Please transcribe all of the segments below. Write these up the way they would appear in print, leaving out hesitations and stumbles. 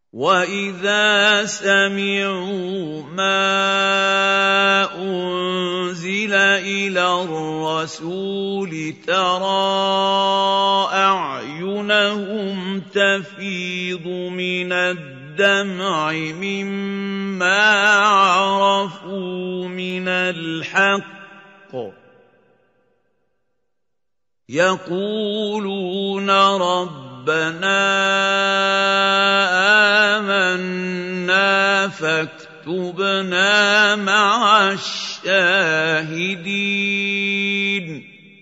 وَإِذَا سَمِعُوا مَا أُنزِلَ إِلَى الرَّسُولِ تَرَىٰ أَعْيُنَهُمْ تَفِيضُ مِنَ الدَّمْعِ مِمَّا عَرَفُوا مِنَ الْحَقِّ يَقُولُونَ رَبَّنَا آمَنَّا فاكتبنا مع الشاهدين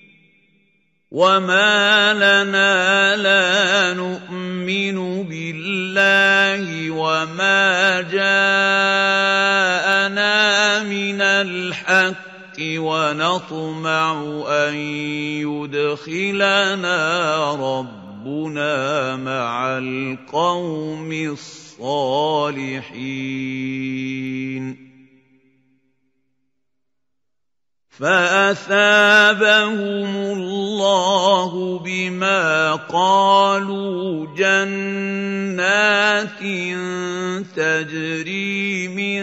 وما لنا لا نؤمن بالله وما جاءنا من الحق ونطمع أن يدخلنا ربنا مع القوم الصالحين فأثابهم الله بما قالوا جنات تجري من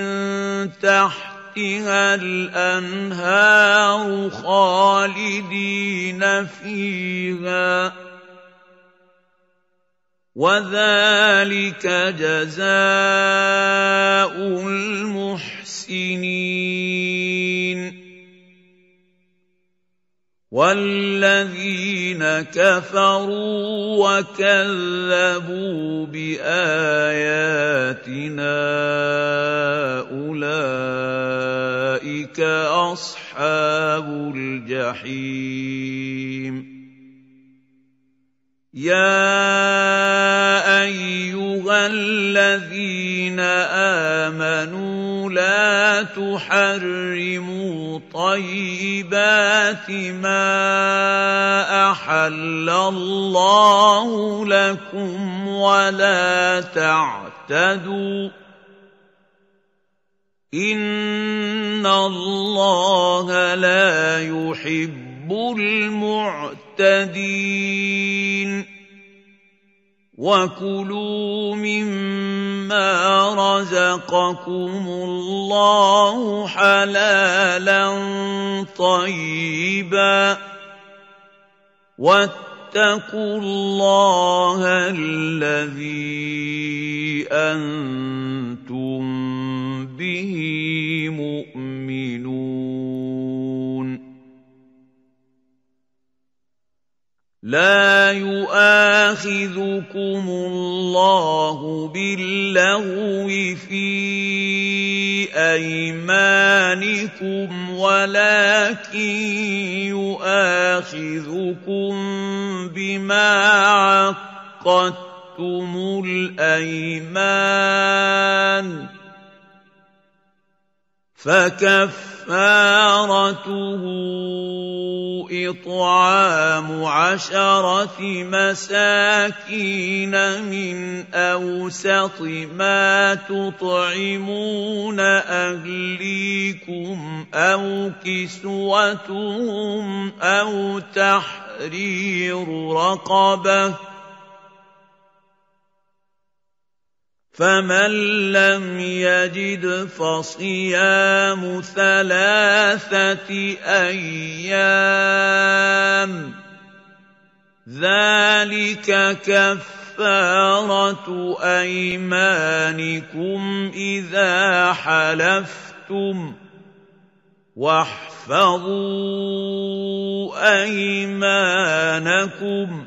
تحتها الأنهار خالدين فيها وذلك جزاء المحسنين والذين كفروا وكذبوا بآياتنا أولئك أصحاب الجحيم يا أيها الذين آمنوا لا تحرموا طيبات ما أحل الله لكم ولا تعتدوا إن الله لا يحب المعتدين وكلوا مما رزقكم الله حلالا طيبا واتقوا الله الذي أنتم به مؤمنون لا يؤاخذكم الله باللغو في أيمانكم ولكن يؤاخذكم بما عقدتم الأيمان فكفارته إطعام 10 مساكين من أوسط ما تطعمون أهليكم أو كسوتهم أو تحرير رقبة فمن لم يجد فصيام 3 أيام ذلك كفارة أيمانكم إذا حلفتم واحفظوا أيمانكم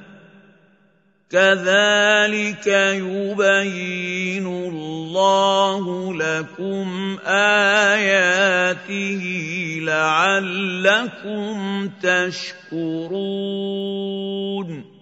كذلك يبين الله لكم آياته لعلكم تشكرون